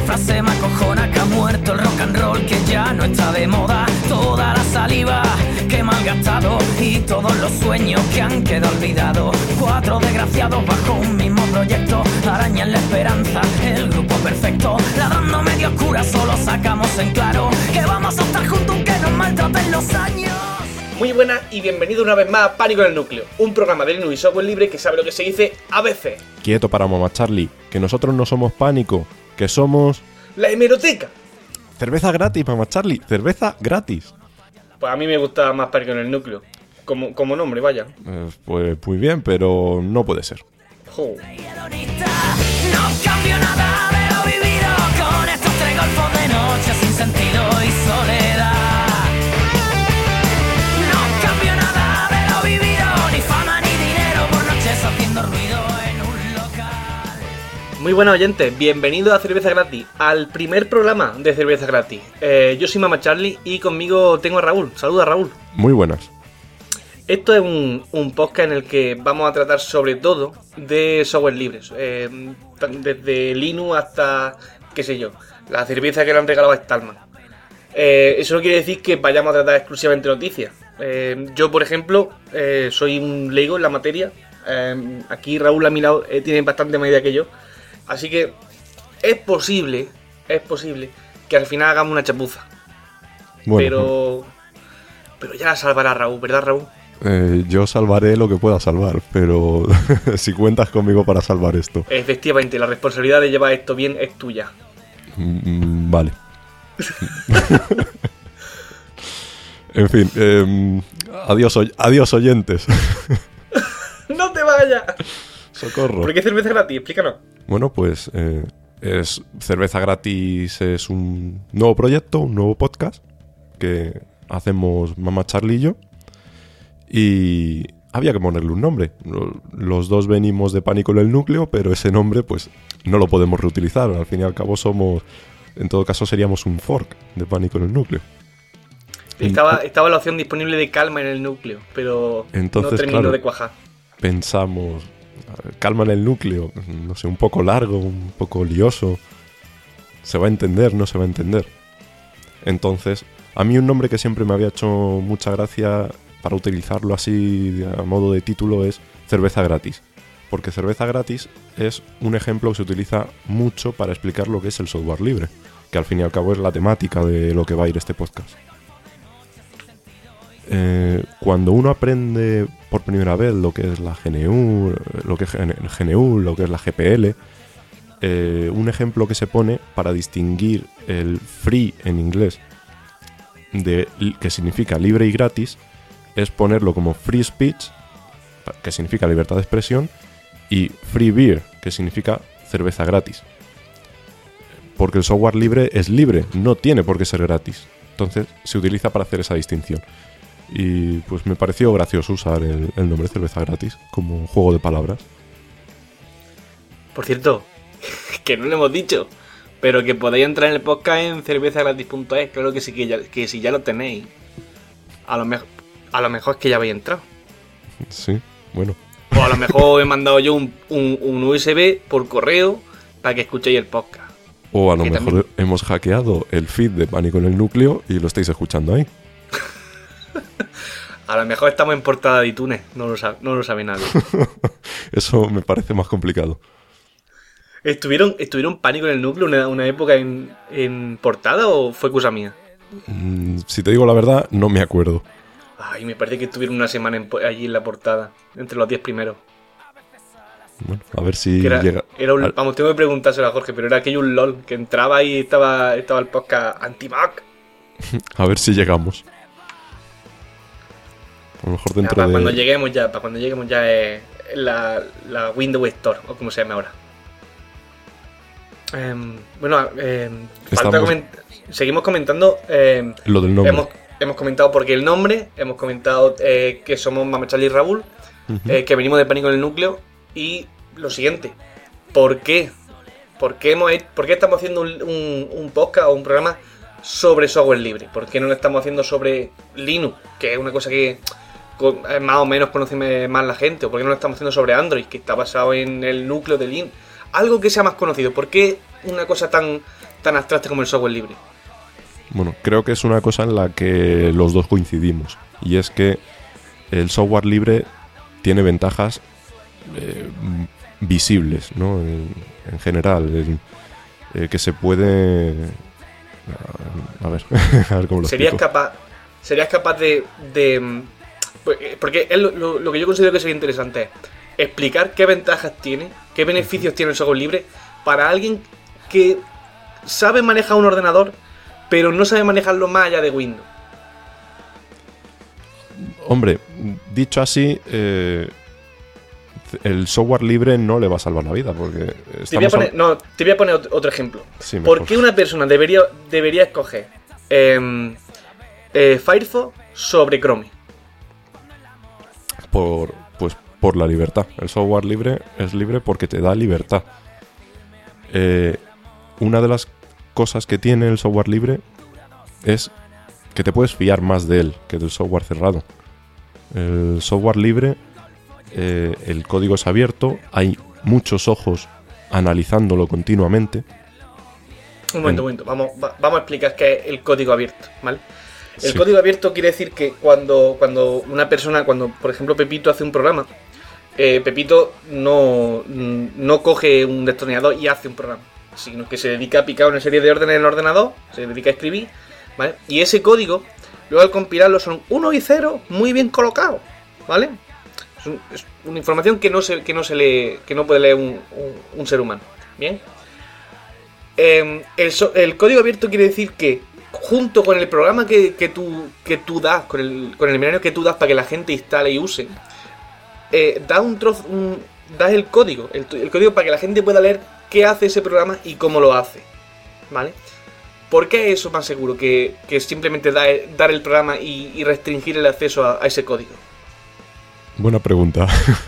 frase me acojona, que ha muerto el rock and roll, que ya no está de moda. Toda la saliva que he malgastado y todos los sueños que han quedado olvidados. 4 desgraciados bajo un mismo proyecto, arañan la esperanza, el grupo perfecto. Ladrando medio oscura, solo sacamos en claro que vamos a estar juntos aunque nos maltraten los años. Muy buenas y bienvenido una vez más a Pánico en el Núcleo, un programa de Linux y software libre que sabe lo que se dice a veces. Quieto para Mamá Charlie, que nosotros no somos Pánico, que somos... La hemeroteca. Cerveza gratis, Mamá Charlie, cerveza gratis. Pues a mí me gusta más Pánico en el Núcleo, como nombre, vaya. Pues muy bien, pero no puede ser. Jo. No cambio nada de lo vivido con estos 3 golfos de noche sin sentido y soledad. No cambio nada de lo vivido, ni fama ni dinero por noches haciendo ruido en un local. Muy buenas oyentes, bienvenidos a Cerveza Gratis, al primer programa de Cerveza Gratis. Yo soy Mamá Charlie y conmigo tengo a Raúl. Saluda, Raúl. Muy buenas. Esto es un podcast en el que vamos a tratar sobre todo de software libres, desde Linux hasta, qué sé yo, la cerveza que le han regalado a Stallman. Eso no quiere decir que vayamos a tratar exclusivamente noticias. Yo, por ejemplo, soy un leigo en la materia. Aquí Raúl a mi lado tiene bastante más idea que yo. Así que es posible que al final hagamos una chapuza. Bueno, Pero ya la salvará Raúl, ¿verdad, Raúl? yo salvaré lo que pueda salvar, pero si cuentas conmigo para salvar esto. Efectivamente, la responsabilidad de llevar esto bien es tuya. Vale. En fin, adiós oyentes. ¡No te vayas! Socorro. ¿Por qué cerveza gratis? Explícanos. Bueno, pues es Cerveza Gratis, es un nuevo proyecto, un nuevo podcast que hacemos Mamá Charlie y yo. Y había que ponerle un nombre. Los dos venimos de Pánico en el Núcleo, pero ese nombre pues no lo podemos reutilizar. Al fin y al cabo en todo caso seríamos un fork de Pánico en el Núcleo. Estaba la opción disponible de Calma en el Núcleo, pero entonces, no terminó claro, de cuajar. Pensamos, Calma en el Núcleo, no sé, un poco largo, un poco lioso. ¿Se va a entender? ¿No se va a entender? Entonces, a mí un nombre que siempre me había hecho mucha gracia para utilizarlo así a modo de título es Cerveza Gratis. Porque Cerveza Gratis es un ejemplo que se utiliza mucho para explicar lo que es el software libre, que al fin y al cabo es la temática de lo que va a ir este podcast. Cuando uno aprende por primera vez lo que es la GNU, lo que es la GPL, un ejemplo que se pone para distinguir el free en inglés, que significa libre y gratis, es ponerlo como free speech, que significa libertad de expresión, y free beer, que significa cerveza gratis. Porque el software libre es libre, no tiene por qué ser gratis. Entonces se utiliza para hacer esa distinción. Y pues me pareció gracioso usar el nombre cerveza gratis como juego de palabras. Por cierto, que no lo hemos dicho, pero que podéis entrar en el podcast en cervezagratis.es. Claro que sí, que si ya lo tenéis, a lo mejor es que ya habéis entrado. Sí, bueno. O a lo mejor he mandado yo un USB por correo para que escuchéis el podcast. O a lo mejor también hemos hackeado el feed de Pánico en el Núcleo y lo estáis escuchando ahí. A lo mejor estamos en portada de iTunes, no lo sabe nadie. Eso me parece más complicado. ¿Estuvieron Pánico en el Núcleo una época en portada o fue cosa mía? Si te digo la verdad, no me acuerdo. Ay, me parece que estuvieron una semana allí en la portada, entre los 10 primeros. Bueno, a ver si llega. Vamos, tengo que preguntárselo a Jorge, pero era aquello un LOL, que entraba y estaba el podcast Anti-Mac. A ver si llegamos. A lo mejor dentro para de... cuando lleguemos ya es la Windows Store, o como se llama ahora. Seguimos comentando lo del nombre. Hemos comentado por qué el nombre, hemos comentado que somos Mamá Charlie y Raúl, que venimos de Pánico en el Núcleo, y lo siguiente, ¿por qué? ¿Por qué estamos haciendo un podcast o un programa sobre software libre? ¿Por qué no lo estamos haciendo sobre Linux, que es una cosa que más o menos conoce más la gente? ¿O por qué no lo estamos haciendo sobre Android, que está basado en el núcleo de Linux? Algo que sea más conocido. ¿Por qué una cosa tan tan abstracta como el software libre. Bueno, creo que es una cosa en la que los dos coincidimos. Y es que el software libre tiene ventajas visibles, ¿no? En general, que se puede... A ver, a ver cómo lo ¿Serías explico. capaz de porque es lo que yo considero que sería interesante es explicar qué ventajas tiene, qué beneficios tiene el software libre para alguien que sabe manejar un ordenador, pero no sabe manejarlo más allá de Windows? Hombre, dicho así, el software libre no le va a salvar la vida, porque Te voy a poner otro ejemplo. Sí, mejor. ¿Por qué una persona debería escoger Firefox sobre Chrome? Por la libertad. El software libre es libre porque te da libertad. Una de las cosas que tiene el software libre es que te puedes fiar más de él que del software cerrado. El software libre, el código es abierto, hay muchos ojos analizándolo continuamente. Un momento. Vamos a explicar qué es el código abierto, ¿vale? El Sí. código abierto quiere decir que cuando una persona, por ejemplo Pepito hace un programa, Pepito no coge un destornillador y hace un programa, sino que se dedica a picar una serie de órdenes en el ordenador, se dedica a escribir, ¿vale? Y ese código, luego al compilarlo son 1 y 0 muy bien colocados, ¿vale? Es una información que no puede leer un ser humano, ¿bien? El código abierto quiere decir que junto con el programa que tú das, con el binario que tú das para que la gente instale y use, das el código para que la gente pueda leer qué hace ese programa y cómo lo hace, ¿vale? ¿Por qué eso es más seguro que simplemente dar el programa y restringir el acceso a ese código? Buena pregunta.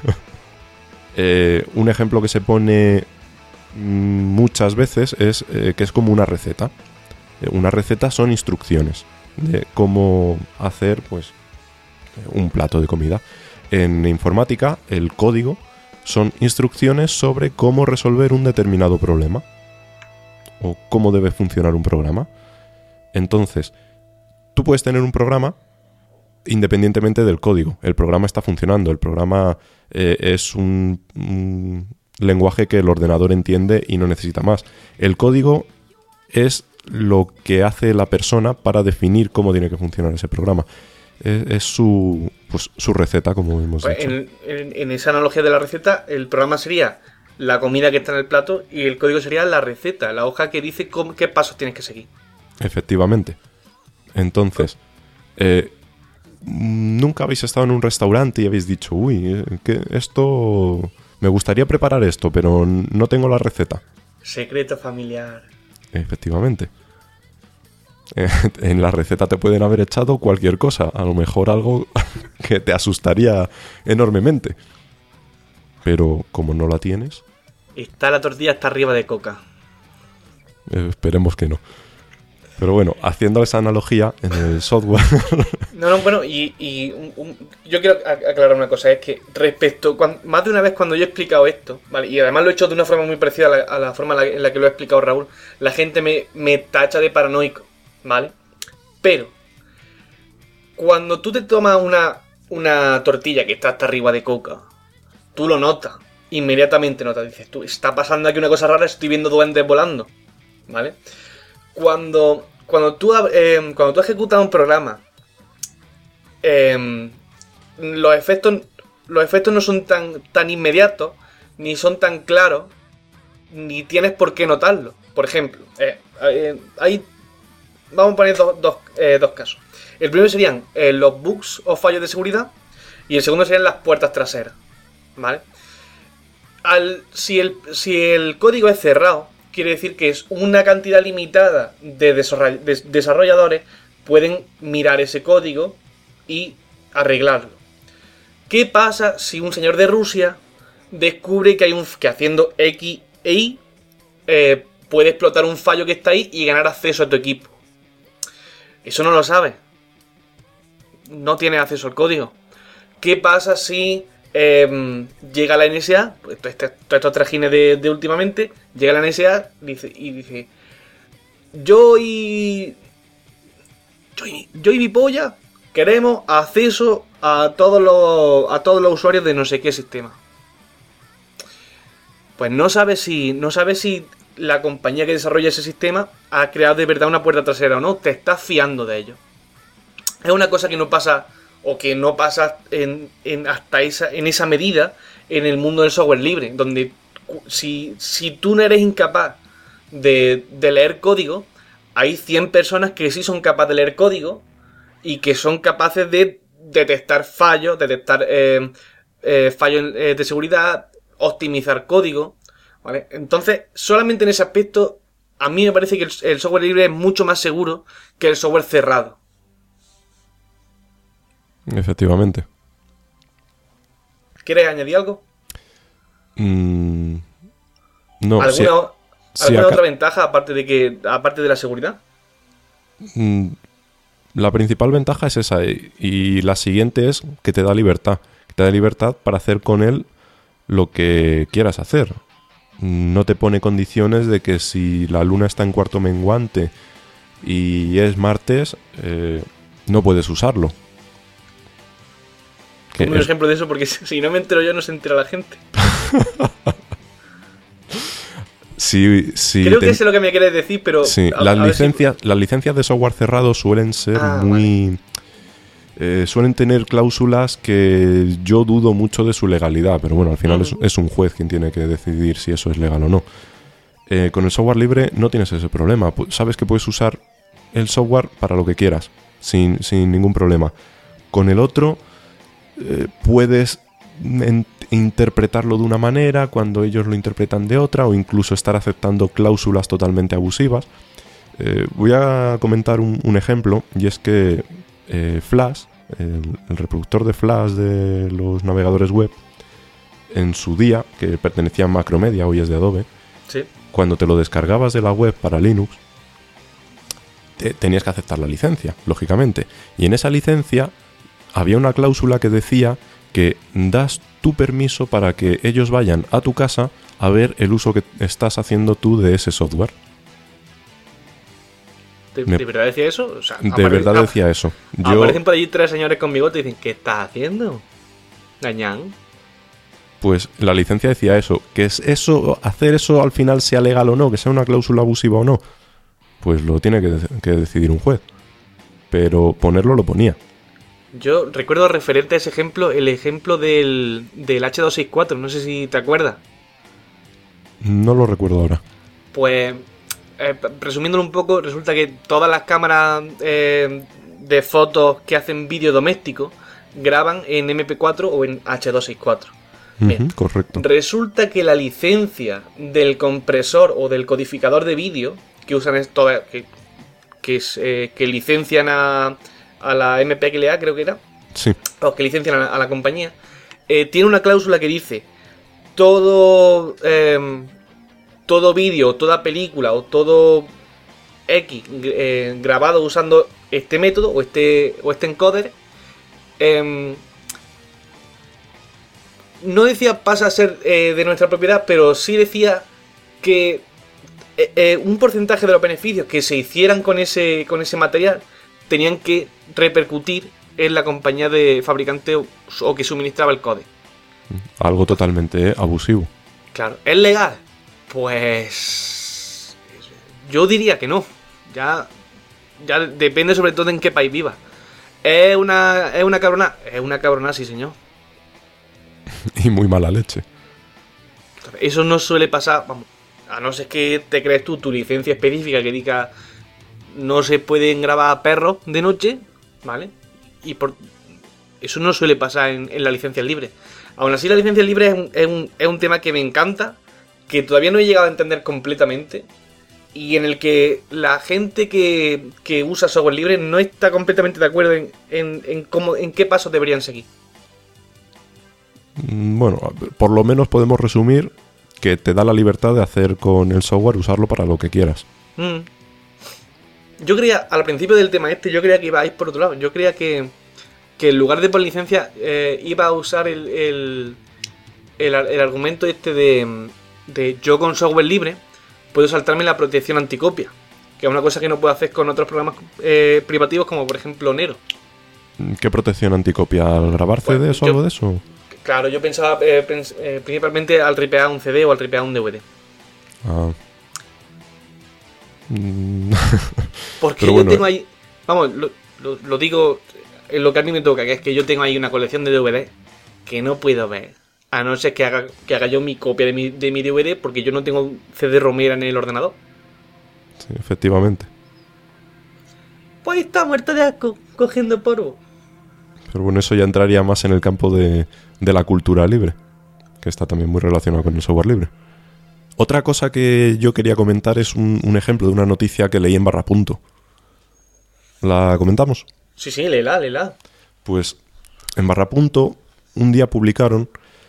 Un ejemplo que se pone muchas veces es que es como una receta. Una receta son instrucciones de cómo hacer, pues, un plato de comida. En informática, el código son instrucciones sobre cómo resolver un determinado problema o cómo debe funcionar un programa. Entonces, tú puedes tener un programa independientemente del código. El programa está funcionando, el programa es un lenguaje que el ordenador entiende y no necesita más. El código es lo que hace la persona para definir cómo tiene que funcionar ese programa. Es su receta, como hemos dicho. En esa analogía de la receta, el programa sería la comida que está en el plato y el código sería la receta, la hoja que dice qué pasos tienes que seguir. Efectivamente. Entonces, nunca habéis estado en un restaurante y habéis dicho, uy, que esto... Me gustaría preparar esto, pero no tengo la receta. Secreto familiar. Efectivamente. En la receta te pueden haber echado cualquier cosa, a lo mejor algo que te asustaría enormemente. Pero como no la tienes... Está la tortilla hasta arriba de coca. Esperemos que no. Pero bueno, haciendo esa analogía en el software... Bueno, yo quiero aclarar una cosa, es que más de una vez cuando yo he explicado esto, ¿vale? Y además lo he hecho de una forma muy parecida a la forma en la que lo ha explicado Raúl, la gente me tacha de paranoico, ¿vale? Pero cuando tú te tomas una tortilla que está hasta arriba de coca, tú lo notas, inmediatamente notas, dices tú, está pasando aquí una cosa rara, estoy viendo duendes volando, ¿vale? Cuando tú ejecutas un programa, los efectos no son tan inmediatos, ni son tan claros, ni tienes por qué notarlo. Por ejemplo, vamos a poner dos casos. El primero serían los bugs o fallos de seguridad, y el segundo serían las puertas traseras, ¿vale? Si el código es cerrado, quiere decir que es una cantidad limitada de desarrolladores pueden mirar ese código y arreglarlo. ¿Qué pasa si un señor de Rusia descubre que haciendo X e Y puede explotar un fallo que está ahí y ganar acceso a tu equipo? Eso no lo sabe. No tiene acceso al código. ¿Qué pasa si llega la NSA? Pues estos trajines de últimamente, llega la NSA y dice, yo y mi polla queremos acceso a todos los usuarios de no sé qué sistema. Pues no sabes si la compañía que desarrolla ese sistema ha creado de verdad una puerta trasera o no. Te estás fiando de ellos. Es una cosa que no pasa, o que no pasa en esa medida en el mundo del software libre, donde si tú no eres incapaz de leer código, hay 100 personas que sí son capaces de leer código y que son capaces de detectar fallos, fallos de seguridad, optimizar código, ¿vale? Entonces, solamente en ese aspecto, a mí me parece que el software libre es mucho más seguro que el software cerrado. Efectivamente. ¿Quieres añadir algo? No. ¿Alguna otra ventaja aparte de la seguridad? La principal ventaja es esa, y la siguiente es que te da libertad. Que te da libertad para hacer con él lo que quieras hacer. No te pone condiciones de que si la luna está en cuarto menguante y es martes, no puedes usarlo. Un ejemplo de eso, porque si no me entero yo, no se entera la gente. Sí, creo que sé lo que me quieres decir, pero... Sí, las licencias de software cerrado suelen ser muy... Vale. Suelen tener cláusulas que yo dudo mucho de su legalidad, pero bueno, al final es un juez quien tiene que decidir si eso es legal o no. Con el software libre no tienes ese problema. Sabes que puedes usar el software para lo que quieras, sin ningún problema. Con el otro... puedes interpretarlo de una manera cuando ellos lo interpretan de otra, o incluso estar aceptando cláusulas totalmente abusivas. Voy a comentar un ejemplo, y es que Flash, el reproductor de Flash de los navegadores web, en su día, que pertenecía a Macromedia, hoy es de Adobe, ¿sí? Cuando te lo descargabas de la web para Linux, tenías que aceptar la licencia, lógicamente. Y en esa licencia había una cláusula que decía que das tu permiso para que ellos vayan a tu casa a ver el uso que estás haciendo tú de ese software. ¿De verdad decía eso? O sea, de verdad decía eso. Aparecen por allí 3 señores con bigote y dicen, ¿qué estás haciendo? Gañán. Pues la licencia decía eso. Que es eso, hacer eso al final sea legal o no, que sea una cláusula abusiva o no, pues lo tiene que decidir un juez. Pero ponerlo lo ponía. Yo recuerdo, referente a ese ejemplo, el ejemplo del H264, no sé si te acuerdas. No lo recuerdo ahora. Pues, resumiéndolo un poco, resulta que todas las cámaras de fotos que hacen vídeo doméstico graban en MP4 o en H264. Correcto. Resulta que la licencia del compresor o del codificador de vídeo que usan que licencian a la MPLA, creo que era. Sí. O que licencian a la compañía. Tiene una cláusula que dice: todo vídeo, toda película o todo X grabado usando este método o este encoder, no decía pasa a ser de nuestra propiedad, pero sí decía que un porcentaje de los beneficios que se hicieran con ese material tenían que repercutir en la compañía de fabricante o que suministraba el código. Algo totalmente abusivo. Claro, ¿es legal? Pues yo diría que no. Ya depende sobre todo en qué país viva. ¿Es una cabrona? Es una cabrona, sí señor. Y muy mala leche. Eso no suele pasar, vamos, a no ser que te crees tú tu licencia específica que diga no se pueden grabar perros de noche, ¿vale? Y eso no suele pasar en la licencia libre. Aún así, la licencia libre es un tema que me encanta, que todavía no he llegado a entender completamente, y en el que la gente que usa software libre no está completamente de acuerdo en qué pasos deberían seguir. Bueno, por lo menos podemos resumir que te da la libertad de hacer con el software, usarlo para lo que quieras. Yo creía, al principio del tema yo creía que iba a ir por otro lado. Yo creía que en lugar de por licencia iba a usar el argumento este de yo con software libre puedo saltarme la protección anticopia. que es una cosa que no puedo hacer con otros programas privativos como por ejemplo Nero. ¿Qué protección anticopia al grabar CDs o algo de eso? Claro, yo pensaba principalmente al ripear un CD o al ripear un DVD. Ah. Porque yo tengo ahí, vamos, lo digo en lo que a mí me toca, que es que yo tengo ahí una colección de DVD que no puedo ver, a no ser que haga yo mi copia de mi DVD, porque yo no tengo CD-romera en el ordenador. Sí, efectivamente. Pues está muerto de asco, cogiendo polvo. Pero bueno, eso ya entraría más en el campo de la cultura libre, que está también muy relacionado con el software libre. Otra cosa que yo quería comentar es un ejemplo de una noticia que leí en Barrapunto. ¿La comentamos? Sí, léela. Pues en Barrapunto un día publicaron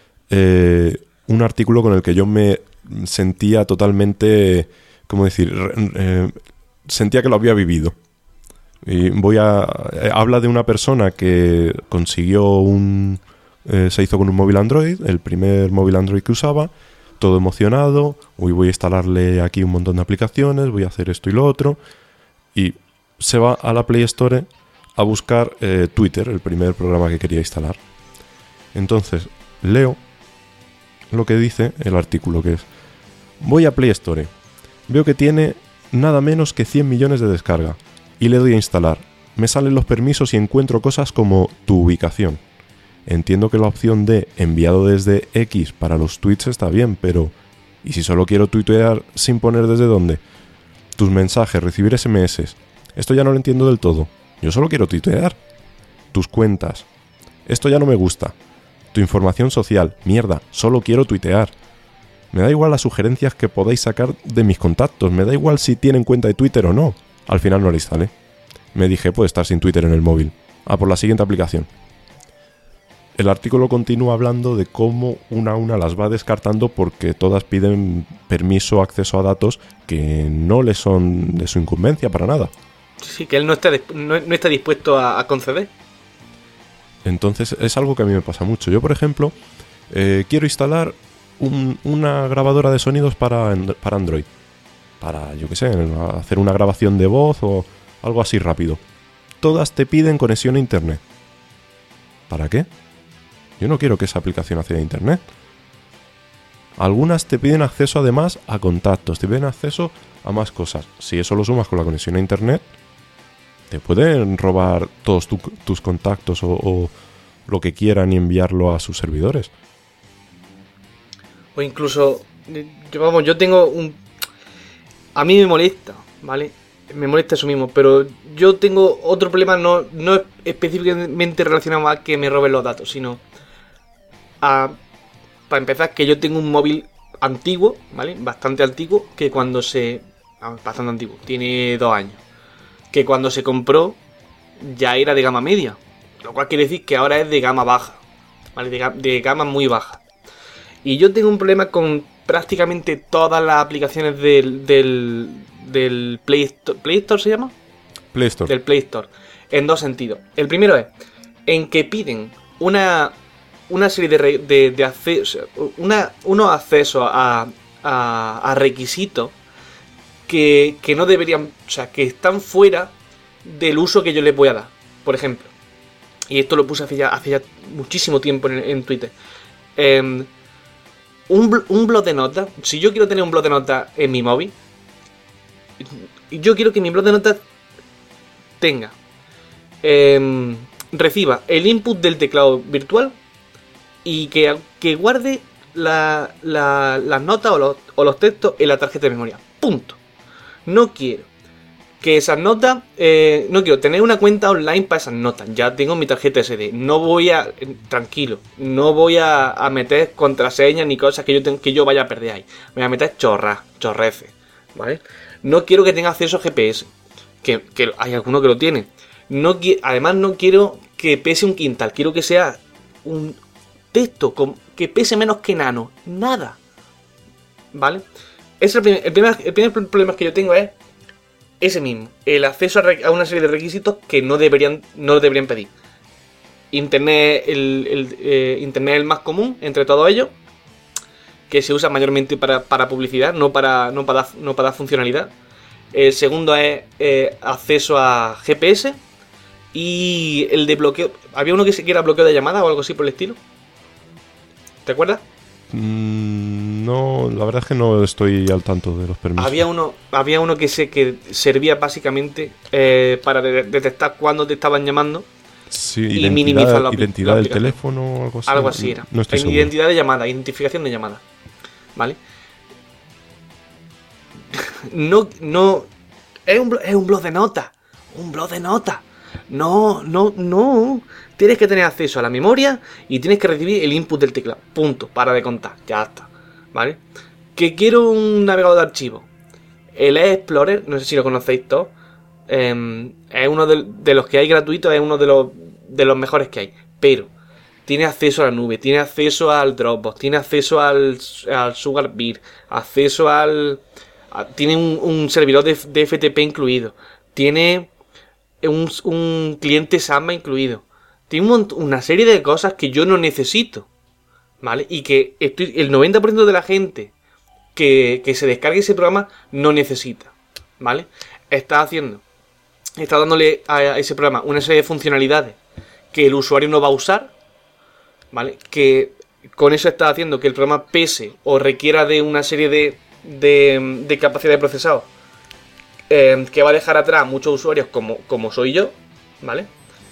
un artículo con el que yo me sentía totalmente, ¿cómo decir? Sentía que lo había vivido. Y habla de una persona que consiguió se hizo con un móvil Android, el primer móvil Android que usaba, todo emocionado, voy a instalarle aquí un montón de aplicaciones, voy a hacer esto y lo otro, y se va a la Play Store a buscar Twitter, el primer programa que quería instalar. Entonces, leo lo que dice el artículo, que es: voy a Play Store, veo que tiene nada menos que 100 millones de descarga, y le doy a instalar. Me salen los permisos y encuentro cosas como tu ubicación. Entiendo que la opción de enviado desde X para los tweets está bien, pero ¿y si solo quiero tuitear sin poner desde dónde? Tus mensajes, recibir SMS. Esto ya no lo entiendo del todo. Yo solo quiero tuitear. Tus cuentas. Esto ya no me gusta. Tu información social. Mierda, solo quiero tuitear. Me da igual las sugerencias que podáis sacar de mis contactos. Me da igual si tienen cuenta de Twitter o no. Al final no la instalé. Me dije, puede estar sin Twitter en el móvil. Por la siguiente aplicación. El artículo continúa hablando de cómo una a una las va descartando porque todas piden permiso o acceso a datos que no le son de su incumbencia para nada. Sí, que él no está dispuesto a conceder. Entonces es algo que a mí me pasa mucho. Yo, por ejemplo, quiero instalar una grabadora de sonidos para Android. Para, yo qué sé, hacer una grabación de voz o algo así rápido. Todas te piden conexión a internet. ¿Para qué? Yo no quiero que esa aplicación acceda a internet. Algunas te piden acceso además a contactos, te piden acceso a más cosas. Si eso lo sumas con la conexión a internet, te pueden robar todos tus contactos o lo que quieran y enviarlo a sus servidores. O incluso, yo tengo a mí me molesta, ¿vale? Me molesta eso mismo, pero yo tengo otro problema, no específicamente relacionado a que me roben los datos, sino para empezar, que yo tengo un móvil antiguo, ¿vale? Bastante antiguo, que bastante antiguo, tiene 2 años, que cuando se compró ya era de gama media, lo cual quiere decir que ahora es de gama baja, ¿vale? De gama muy baja. Y yo tengo un problema con prácticamente todas las aplicaciones del Play Store. ¿Play Store se llama? Play Store. Del Play Store. En 2 sentidos. El primero es en que piden una serie de accesos, unos accesos a requisitos que no deberían, o sea, que están fuera del uso que yo les voy a dar. Por ejemplo, y esto lo puse hace ya muchísimo tiempo en Twitter. Un blog de notas. Si yo quiero tener un blog de notas en mi móvil, yo quiero que mi blog de notas reciba el input del teclado virtual y que guarde las notas o los textos en la tarjeta de memoria. Punto. No quiero que esas notas, no quiero tener una cuenta online para esas notas. Ya tengo mi tarjeta SD. No voy a, tranquilo, no voy a meter contraseñas ni cosas que yo vaya a perder ahí. Me voy a meter chorreces, ¿vale? No quiero que tenga acceso a GPS, que hay alguno que lo tiene. Además no quiero que pese un quintal, quiero que sea un texto que pese menos que nano, nada, ¿vale? El primer problema que yo tengo es ese mismo, el acceso a una serie de requisitos que no deberían pedir. Internet, Internet es el más común entre todos ellos, que se usa mayormente para publicidad, no para dar funcionalidad. El segundo es acceso a GPS. Y el de bloqueo... ¿Había uno que era bloqueo de llamada o algo así por el estilo? ¿Te acuerdas? No, la verdad es que no estoy al tanto de los permisos. Había uno que servía básicamente para detectar cuándo te estaban llamando. Sí, y minimizar la identidad del teléfono o algo así. Algo así era. No estoy seguro. Identidad de llamada, identificación de llamada. ¿Vale? No. Es un blog de notas. Un blog de notas. No. Tienes que tener acceso a la memoria y tienes que recibir el input del teclado. Punto. Para de contar. Ya está. ¿Vale? Que quiero un navegador de archivos. El Explorer, no sé si lo conocéis todos. Es uno de los que hay gratuitos. Es uno de los mejores que hay. Pero tiene acceso a la nube. Tiene acceso al Dropbox. Tiene acceso al SugarBeer. Acceso tiene un servidor de FTP incluido. Tiene un cliente Samba incluido. Tiene una serie de cosas que yo no necesito, ¿vale? Y que el 90% de la gente que se descargue ese programa no necesita, ¿vale? Está dándole a ese programa una serie de funcionalidades que el usuario no va a usar, ¿vale? Que con eso está haciendo que el programa pese o requiera de una serie de capacidad de procesado que va a dejar atrás muchos usuarios como soy yo, ¿vale?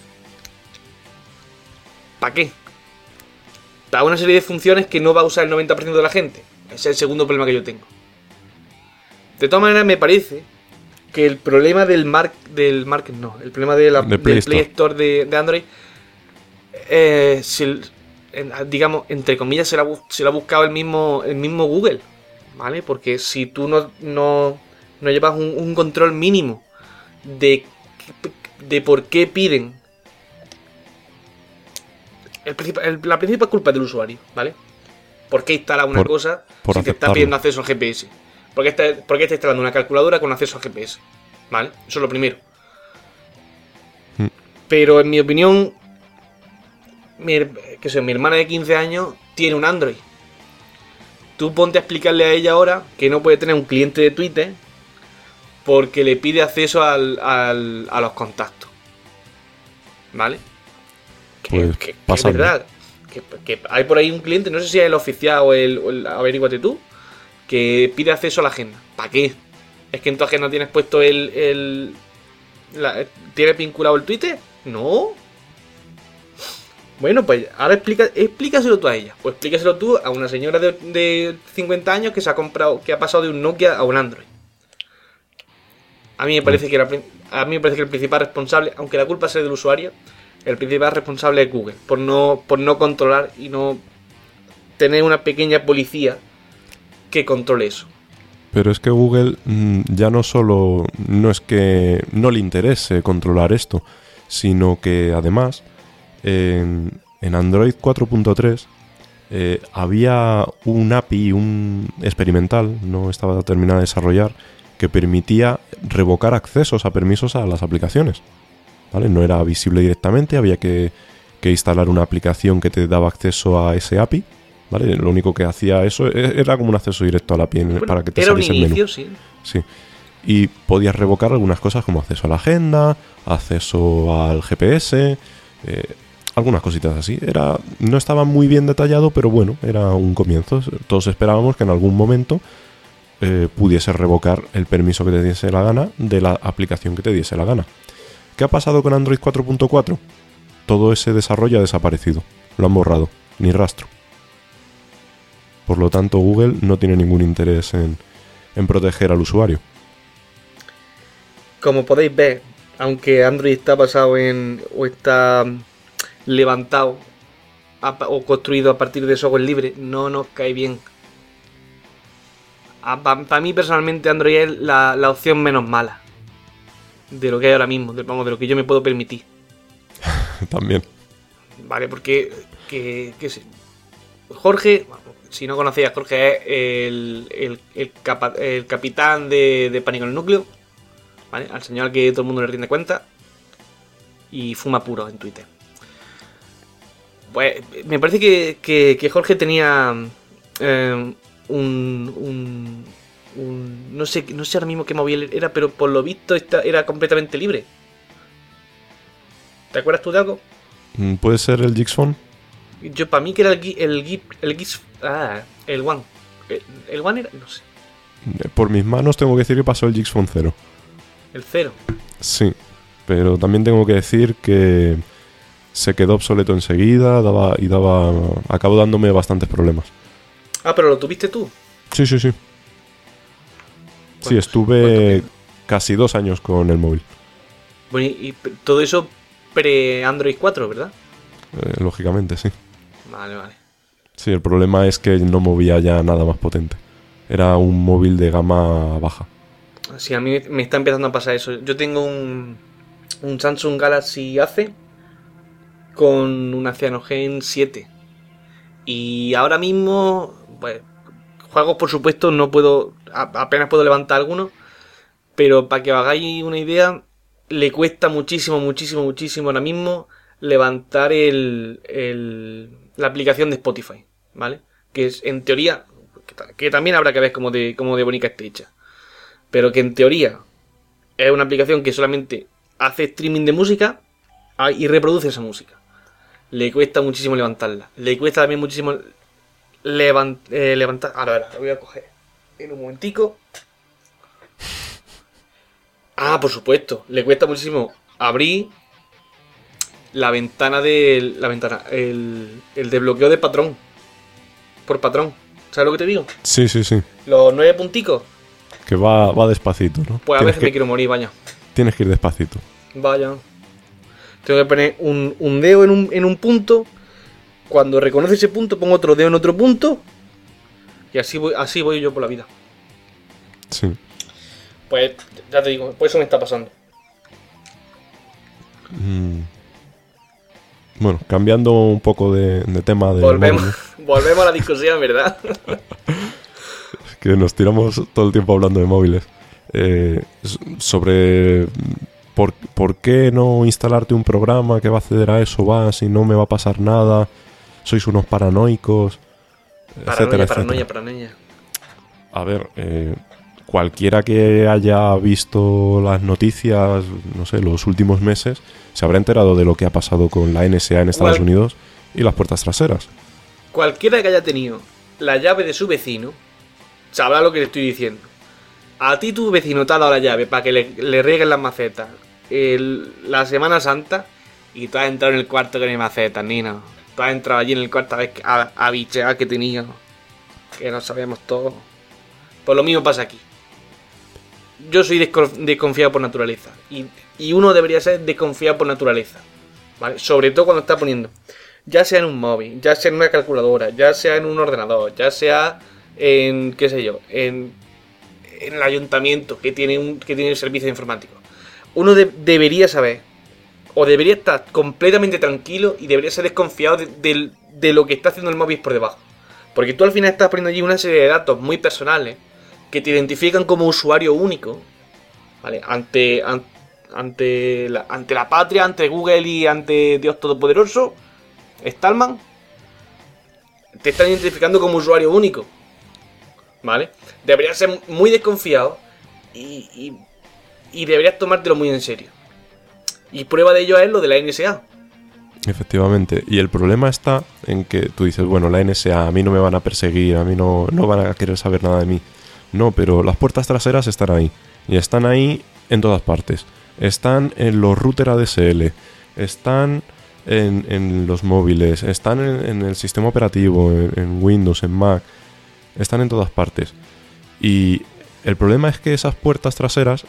¿Para qué? Para una serie de funciones que no va a usar el 90% de la gente. Ese es el segundo problema que yo tengo. De todas maneras, me parece que el problema del problema del Play Store de Android, digamos, entre comillas, se lo ha buscado el mismo Google, ¿vale? Porque si tú no llevas un control mínimo de por qué piden. La principal culpa es del usuario, ¿vale? ¿Por qué instala una cosa si te está pidiendo acceso al GPS? ¿Por qué está instalando una calculadora con acceso al GPS? ¿Vale? Eso es lo primero. Pero en mi opinión, mi hermana de 15 años tiene un Android. Tú ponte a explicarle a ella ahora que no puede tener un cliente de Twitter porque le pide acceso a los contactos. ¿Vale? Que es verdad. Que hay por ahí un cliente, no sé si es el oficial o el averíguate tú, que pide acceso a la agenda. ¿Para qué? ¿Es que en tu agenda tienes puesto tienes vinculado el Twitter? No. Bueno, pues ahora explícaselo tú a ella. Pues explícaselo tú a una señora de 50 años que ha pasado de un Nokia a un Android. A mí me parece que el principal responsable, aunque la culpa sea del usuario, el principal responsable es Google, por no controlar y no tener una pequeña policía que controle eso. Pero es que Google ya no solo no es que no le interese controlar esto, sino que además en Android 4.3 había un API, un experimental, no estaba terminado de desarrollar, que permitía revocar accesos a permisos a las aplicaciones. ¿Vale? No era visible directamente, había que instalar una aplicación que te daba acceso a ese API, ¿vale? Lo único que hacía eso era como un acceso directo a la API para que te saliese el menú. Sí. Y podías revocar algunas cosas como acceso a la agenda, acceso al GPS, algunas cositas así. No estaba muy bien detallado, pero bueno, era un comienzo. Todos esperábamos que en algún momento pudiese revocar el permiso que te diese la gana de la aplicación que te diese la gana. ¿Qué ha pasado con Android 4.4? Todo ese desarrollo ha desaparecido. Lo han borrado. Ni rastro. Por lo tanto, Google no tiene ningún interés en proteger al usuario. Como podéis ver, aunque Android está basado o está levantado o construido a partir de software libre, no nos cae bien. Para mí personalmente Android es la opción menos mala de lo que hay ahora mismo, de lo que yo me puedo permitir. También. Vale, porque Jorge, si no conocéis a Jorge, es el capitán de Pánico en el Núcleo, ¿vale? Al señor al que todo el mundo le rinde cuenta y fuma puro en Twitter. Pues me parece que Jorge tenía no sé ahora mismo qué móvil era, pero por lo visto era completamente libre. ¿Te acuerdas tú de algo? ¿Puede ser el Gixphone? Yo, para mí que era el One. ¿El One era? No sé. Por mis manos tengo que decir que pasó el Gixphone 0. El 0. Sí, pero también tengo que decir que se quedó obsoleto enseguida, acabó dándome bastantes problemas. Ah, pero lo tuviste tú. Sí. Sí, estuve casi 2 años con el móvil. Bueno, y todo eso pre-Android 4, ¿verdad? Lógicamente, sí. Vale. Sí, el problema es que no movía ya nada más potente. Era un móvil de gama baja. Sí, a mí me está empezando a pasar eso. Yo tengo un Samsung Galaxy AC con una Cyanogen 7. Y ahora mismo, pues, juegos por supuesto no puedo, apenas puedo levantar algunos. Pero para que os hagáis una idea, le cuesta muchísimo ahora mismo levantar la aplicación de Spotify, ¿vale? Que es, en teoría, que también habrá que ver cómo de bonita está hecha. Pero que en teoría es una aplicación que solamente hace streaming de música y reproduce esa música. Le cuesta muchísimo levantarla. Le cuesta también muchísimo levantar... Ahora, lo voy a coger en un momentico. Ah, por supuesto. Le cuesta muchísimo abrir el desbloqueo de patrón. Por patrón. ¿Sabes lo que te digo? Sí. Los 9 punticos. Que va despacito, ¿no? Pues a veces me quiero morir, vaya. Tienes que ir despacito. Vaya. Tengo que poner un dedo en un punto. Cuando reconoce ese punto, pongo otro dedo en otro punto. Y así voy yo por la vida. Sí. Pues ya te digo, por eso me está pasando. Bueno, cambiando un poco de tema de volvemos a la discusión, ¿verdad? Que nos tiramos todo el tiempo hablando de móviles. Sobre por qué no instalarte un programa que va a acceder a eso, si no me va a pasar nada, sois unos paranoicos, etcétera. Paranoia. A ver, cualquiera que haya visto las noticias, no sé, los últimos meses, se habrá enterado de lo que ha pasado con la NSA en Estados Unidos y las puertas traseras. Cualquiera que haya tenido la llave de su vecino sabrá lo que le estoy diciendo. A ti tu vecino te ha dado la llave para que le rieguen las macetas la Semana Santa y tú has entrado en el cuarto con las macetas, Nina. Tú has entrado allí en el cuarto a bichear que tenía, que no sabíamos todo. Pues lo mismo pasa aquí. Yo soy desconfiado por naturaleza y uno debería ser desconfiado por naturaleza, ¿vale? Sobre todo cuando está poniendo, ya sea en un móvil, ya sea en una calculadora, ya sea en un ordenador, ya sea en, qué sé yo, en el ayuntamiento que tiene el servicio informático. Uno debería saber, o debería estar completamente tranquilo y debería ser desconfiado de lo que está haciendo el móvil por debajo. Porque tú al final estás poniendo allí una serie de datos muy personales que te identifican como usuario único, ¿vale? Ante la patria, ante Google y ante Dios Todopoderoso, Stallman, te están identificando como usuario único, ¿vale? Deberías ser muy desconfiado y deberías tomártelo muy en serio. Y prueba de ello es lo de la NSA. Efectivamente, y el problema está en que tú dices, bueno, la NSA, a mí no me van a perseguir, a mí no van a querer saber nada de mí. No, pero las puertas traseras están ahí, y están ahí en todas partes. Están en los routers ADSL, están en los móviles, están en el sistema operativo, en Windows, en Mac, están en todas partes. Y el problema es que esas puertas traseras,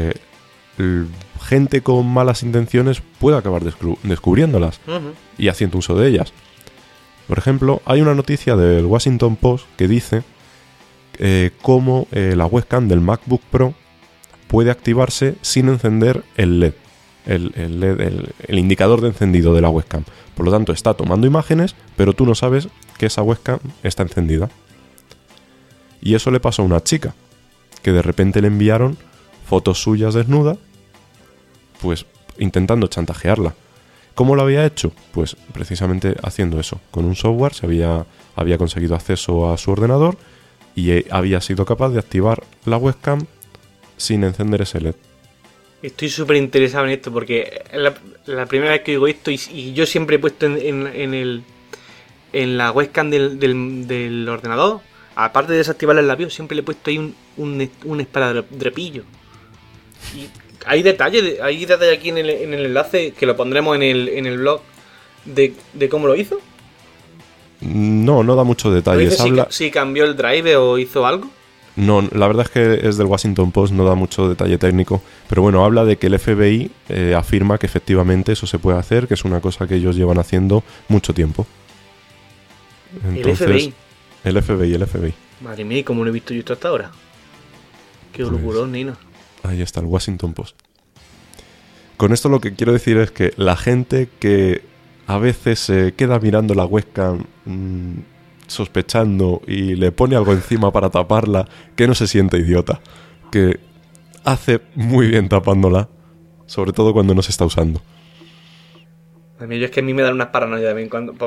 gente con malas intenciones puede acabar descubriéndolas y haciendo uso de ellas. Por ejemplo, hay una noticia del Washington Post que dice cómo la webcam del MacBook Pro puede activarse sin encender el LED. El indicador de encendido de la webcam. Por lo tanto, está tomando imágenes, pero tú no sabes que esa webcam está encendida. Y eso le pasó a una chica, que de repente le enviaron fotos suyas desnuda, pues intentando chantajearla. ¿Cómo lo había hecho? Pues precisamente haciendo eso. Con un software había conseguido acceso a su ordenador y había sido capaz de activar la webcam sin encender ese LED. Estoy súper interesado en esto porque es la primera vez que digo esto y yo siempre he puesto en la webcam del ordenador, aparte de desactivar el labio, siempre le he puesto ahí un esparadrapillo. Y hay detalles aquí en el enlace que lo pondremos en el blog de cómo lo hizo. No da muchos detalles. Si cambió el drive o hizo algo. No, la verdad es que es del Washington Post, no da mucho detalle técnico, pero bueno, habla de que el FBI afirma que efectivamente eso se puede hacer, que es una cosa que ellos llevan haciendo mucho tiempo. Entonces, el FBI. Madre mía, ¿cómo lo he visto yo esto hasta ahora? Qué locurón, Nino. Ahí está, el Washington Post. Con esto lo que quiero decir es que la gente que a veces se queda mirando la webcam sospechando y le pone algo encima para taparla, que no se siente idiota, que hace muy bien tapándola, sobre todo cuando no se está usando. A mí es que a mí me dan unas paranoias de vez en cuando.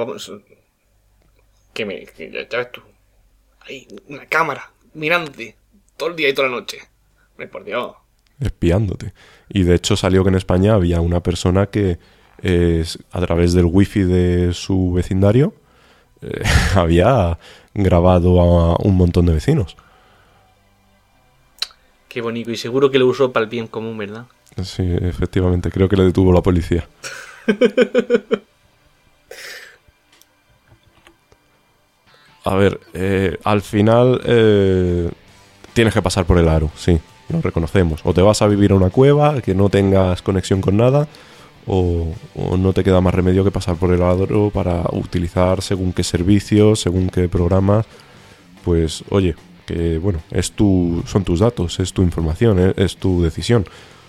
Que ya ves tú, hay una cámara mirándote todo el día y toda la noche. Por Dios. Espiándote. Y de hecho salió que en España había una persona que a través del wifi de su vecindario había grabado a un montón de vecinos. Qué bonito, y seguro que lo usó para el bien común, ¿verdad? Sí, efectivamente, creo que le detuvo la policía. A ver, al final tienes que pasar por el aro, sí, lo reconocemos. O te vas a vivir a una cueva, que no tengas conexión con nada, o no te queda más remedio que pasar por el aro para utilizar según qué servicios, según qué programas. Pues oye, que bueno, son tus datos, es tu información, es tu decisión.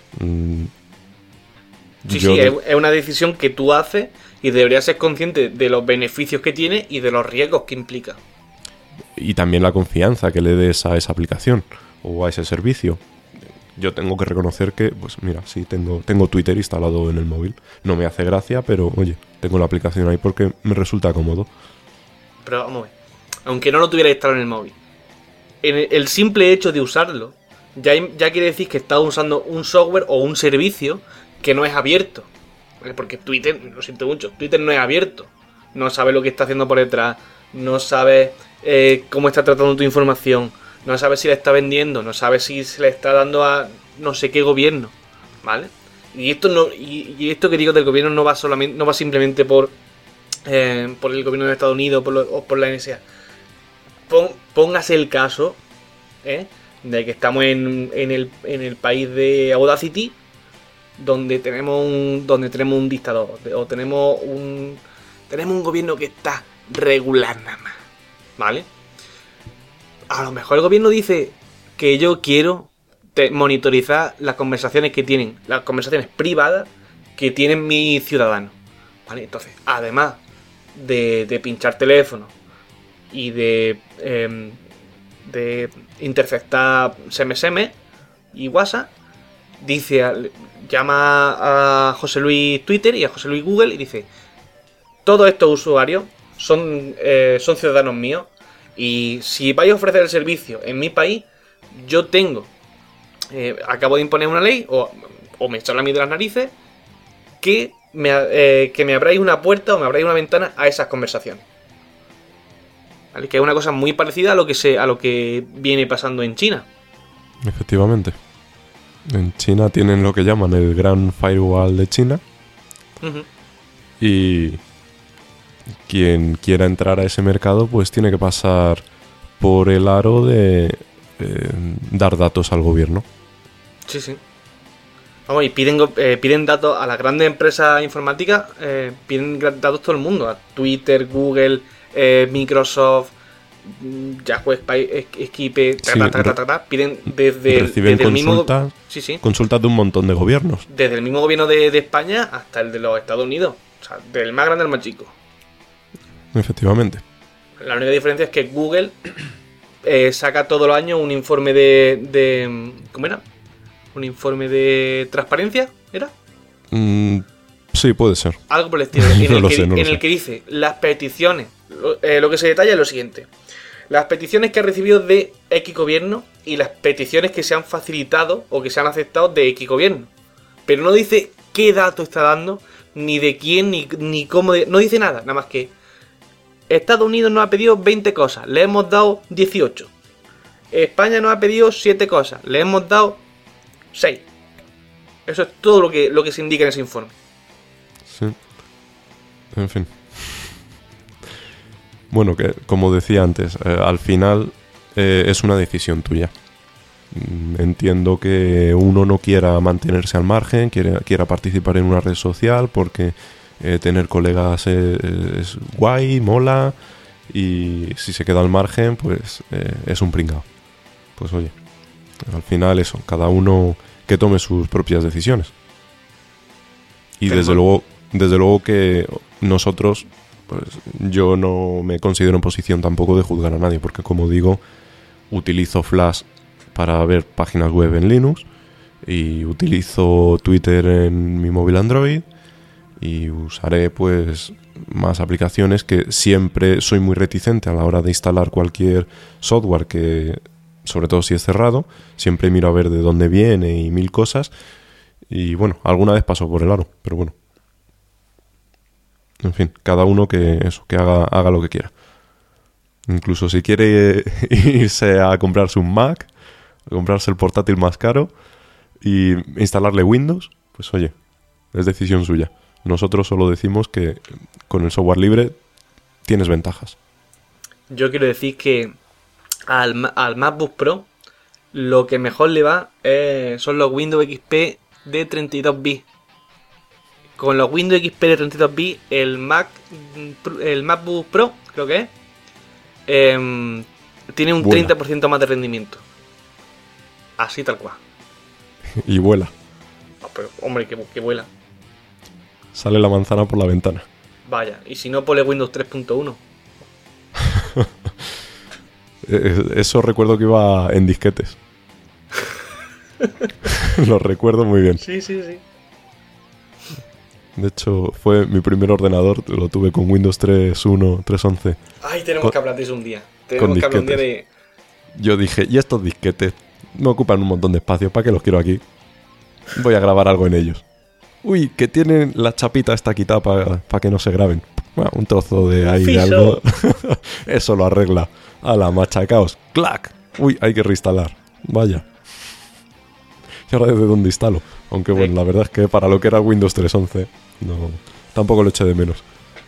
Es una decisión que tú haces y deberías ser consciente de los beneficios que tiene y de los riesgos que implica. Y también la confianza que le des a esa aplicación o a ese servicio. Yo tengo que reconocer que, pues mira, sí, tengo Twitter instalado en el móvil. No me hace gracia, pero oye, tengo la aplicación ahí porque me resulta cómodo. Pero vamos a ver, aunque no lo tuviera instalado en el móvil, el simple hecho de usarlo ya quiere decir que estás usando un software o un servicio que no es abierto. Porque Twitter, lo siento mucho, Twitter no es abierto. No sabes lo que está haciendo por detrás, no sabes cómo está tratando tu información, no sabes si la está vendiendo, no sabes si se le está dando a no sé qué gobierno, ¿vale? Y esto que digo del gobierno no va simplemente por el gobierno de Estados Unidos o por la NSA. Póngase el caso de que estamos en el país de Audacity, donde tenemos un dictador, o tenemos un gobierno que está regular nada más, ¿vale? A lo mejor el gobierno dice que yo quiero monitorizar las conversaciones privadas que tienen mis ciudadanos, ¿vale? Entonces, además de pinchar teléfono y de interceptar SMS y WhatsApp, llama a José Luis Twitter y a José Luis Google y dice: todos estos usuarios son ciudadanos míos, y si vais a ofrecer el servicio en mi país, yo acabo de imponer una ley o me echan a mí de las narices que me abráis una puerta o me abráis una ventana a esas conversaciones, ¿vale? Que es una cosa muy parecida a lo que viene pasando en China. Efectivamente. En China tienen lo que llaman el Gran Firewall de China. Uh-huh. Y quien quiera entrar a ese mercado pues tiene que pasar por el aro de dar datos al gobierno. Sí, sí. Vamos, y piden datos a las grandes empresas informáticas, piden datos todo el mundo, a Twitter, Google, Microsoft, Yahoo, Skype, piden reciben consultas, consultas de un montón de gobiernos. Desde el mismo gobierno de España hasta el de los Estados Unidos. O sea, del más grande al más chico. Efectivamente. La única diferencia es que Google saca todos los años un informe de ¿cómo era? Un informe de transparencia, ¿era? Sí, puede ser. Algo por el estilo. En el que dice las peticiones. Lo que se detalla es lo siguiente: las peticiones que ha recibido de X gobierno y las peticiones que se han facilitado o que se han aceptado de X gobierno. Pero no dice qué dato está dando, ni de quién, ni cómo... no dice nada, nada más que Estados Unidos nos ha pedido 20 cosas, le hemos dado 18. España nos ha pedido 7 cosas, le hemos dado 6. Eso es todo lo que se indica en ese informe. Sí. En fin. Bueno, que como decía antes, al final es una decisión tuya. Entiendo que uno no quiera mantenerse al margen, quiera participar en una red social porque tener colegas es guay, mola, y si se queda al margen, pues es un pringao. Pues oye, al final eso, cada uno que tome sus propias decisiones. Y desde luego que nosotros, pues yo no me considero en posición tampoco de juzgar a nadie, porque como digo, utilizo Flash para ver páginas web en Linux y utilizo Twitter en mi móvil Android y usaré pues más aplicaciones que siempre soy muy reticente a la hora de instalar cualquier software que, sobre todo si es cerrado, siempre miro a ver de dónde viene y mil cosas y bueno, alguna vez paso por el aro, pero bueno. En fin, cada uno que haga lo que quiera. Incluso si quiere irse a comprarse un Mac, a comprarse el portátil más caro y instalarle Windows, pues oye, es decisión suya. Nosotros solo decimos que con el software libre tienes ventajas. Yo quiero decir que al MacBook Pro lo que mejor le va son los Windows XP de 32 bits. Con los Windows XP de 32 bits, el MacBook Pro, creo que es, tiene un vuela. 30% más de rendimiento. Así tal cual. Y vuela. No, pero, hombre, que vuela. Sale la manzana por la ventana. Vaya, y si no, ponle Windows 3.1. Eso recuerdo que iba en disquetes. Lo recuerdo muy bien. Sí. De hecho, fue mi primer ordenador, lo tuve con Windows 3.1, 3.11. Ay, tenemos que hablar de eso un día. Tenemos que hablar un día de... Yo dije, y estos disquetes me ocupan un montón de espacio, ¿para qué los quiero aquí? Voy a grabar algo en ellos. Uy, que tienen la chapita esta quitada para que no se graben. Bueno, un trozo de ahí de algo. Eso lo arregla. A la machacaos. ¡Clac! Uy, hay que reinstalar. Vaya. ¿Y ahora desde dónde instalo? Aunque bueno, la verdad es que para lo que era Windows 3.11, no, tampoco lo eché de menos.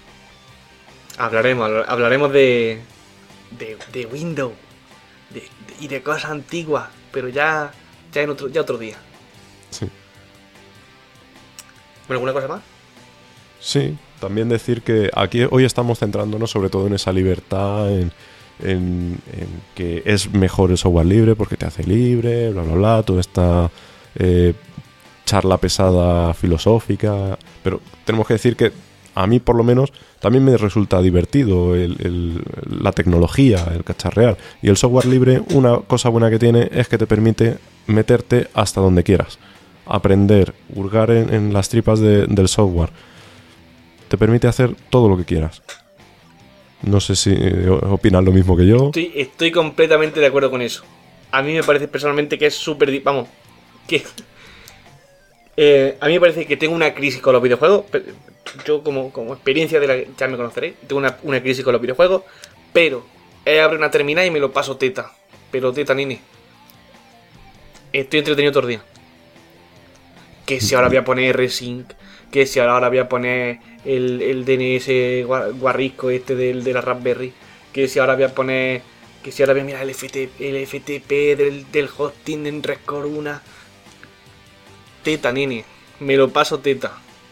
Hablaremos de Windows y de cosas antiguas, pero ya otro día. Sí. ¿Bueno, alguna cosa más? Sí, también decir que aquí hoy estamos centrándonos sobre todo en esa libertad, en que es mejor el software libre porque te hace libre, bla, bla, bla, toda esta charla pesada filosófica, pero tenemos que decir que a mí por lo menos también me resulta divertido la tecnología, el cacharrear, y el software libre, una cosa buena que tiene es que te permite meterte hasta donde quieras, aprender, hurgar en las tripas del software, te permite hacer todo lo que quieras. No sé si opinas lo mismo que yo. Estoy completamente de acuerdo con eso. A mí me parece personalmente que es súper... Vamos, que... a mí me parece que tengo una crisis con los videojuegos. Yo como experiencia ya me conoceréis. Tengo una crisis con los videojuegos. Pero abro una terminal y me lo paso teta. Pero teta, nini. Estoy entretenido todo el día. Que si ahora voy a poner Resync, que si ahora voy a poner el DNS guarrisco este de la Raspberry, que si ahora voy a poner, que si ahora voy a mirar el FTP del hosting en Rescore 1. Teta, nene, me lo paso teta.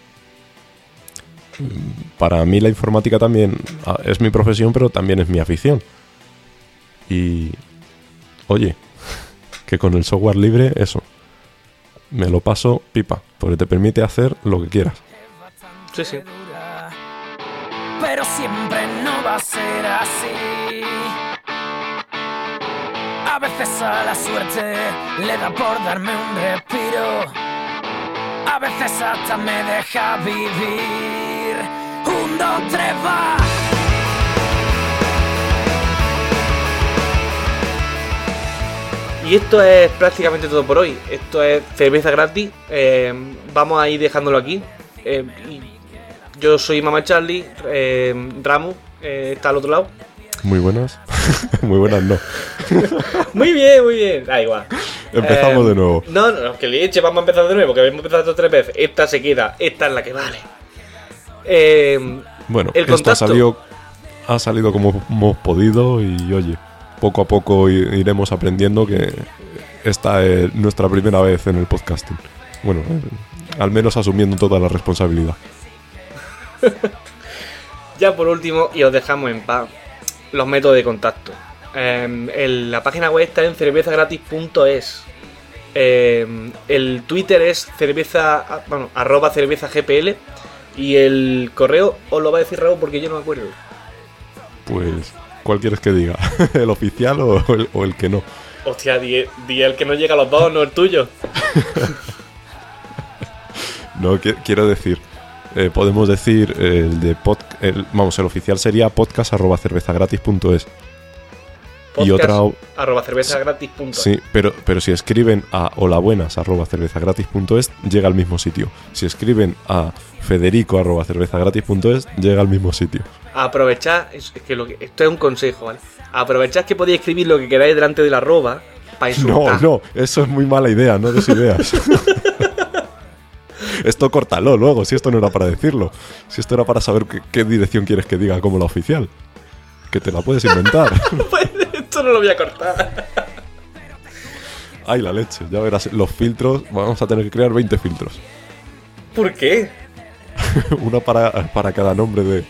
Para mí la informática también es mi profesión, pero también es mi afición. Y oye, que con el software libre, eso, me lo paso pipa, porque te permite hacer lo que quieras. Sí, sí. Pero siempre no va a ser así. A veces a la suerte le da por darme un respiro. A veces hasta me deja vivir. 1, 2, 3, va. Y esto es prácticamente todo por hoy. Esto es cerveza gratis. Vamos a ir dejándolo aquí. Y yo soy Mama Charlie. Ramu está al otro lado. Muy buenas. Muy buenas, no. Muy bien. Da igual. Empezamos de nuevo. No, que leche, vamos a empezar de nuevo, que hemos empezado esto 3 veces. Esta se queda, esta es la que vale. Bueno, el esto contacto. ha salido como hemos podido y oye, poco a poco iremos aprendiendo que esta es nuestra primera vez en el podcasting. Bueno, al menos asumiendo toda la responsabilidad. Ya por último, y os dejamos en paz, los métodos de contacto. La página web está en cervezagratis.es. El Twitter es @cervezagpl. Y el correo os lo va a decir Raúl porque yo no me acuerdo. Pues, ¿cuál quieres que diga? ¿El oficial o el que no? Hostia, di el que no llega a los dos, no el tuyo. No, quiero decir, podemos decir el de el oficial sería podcast@cervezagratis.es. Y otra @cervezagratis.es. sí, pero si escriben a holabuenas@cervezagratis.es llega al mismo sitio. Si escriben a federico@cervezagratis.es llega al mismo sitio. Aprovechad, esto es un consejo, ¿vale? Aprovechad que podéis escribir lo que queráis delante de la arroba para insultar. No, eso es muy mala idea, no des ideas. Esto córtalo luego, si esto no era para decirlo. Si esto era para saber qué dirección quieres que diga como la oficial. Que te la puedes inventar. Esto no lo voy a cortar. Ay, la leche, ya verás. Los filtros, vamos a tener que crear 20 filtros. ¿Por qué? Una para cada nombre de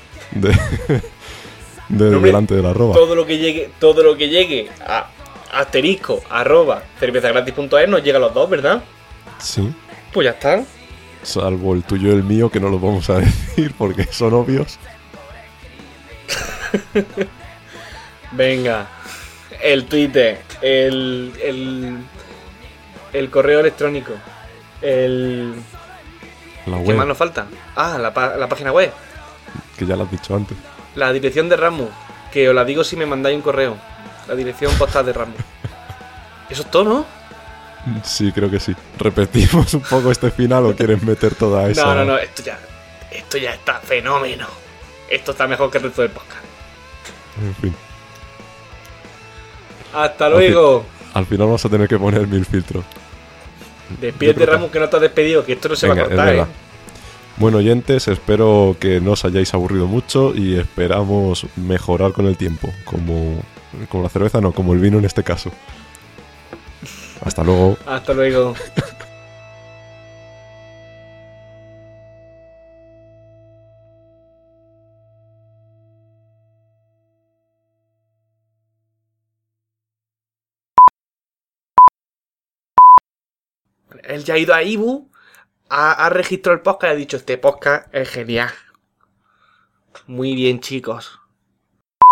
Nombre, delante de la arroba. Todo lo que llegue a asterisco @cervezagratis.es nos llega a los dos, ¿verdad? Sí. Pues ya está. Salvo el tuyo y el mío, que no los vamos a decir porque son obvios. Venga, el Twitter, el correo electrónico, La ¿qué web, más nos falta? Ah, la página web, que ya lo has dicho antes. la dirección de Ramu, que os la digo si me mandáis un correo, la dirección postal de Ramu. Eso es todo, ¿no? Sí, creo que sí. ¿Repetimos un poco este final o quieres meter toda esa...? No, esto ya está fenómeno. Esto está mejor que el resto del podcast. En fin. Hasta luego. Al final vamos a tener que poner 1000 filtros. Despídete, Ramu, que no te has despedido, que esto no se Venga, va a cortar, es verdad. Bueno, oyentes, espero que no os hayáis aburrido mucho y esperamos mejorar con el tiempo. Como la cerveza, no, como el vino en este caso. Hasta luego. Hasta luego. Él ya ha ido a Ibu, ha registrado el podcast y ha dicho: este podcast es genial. Muy bien, chicos.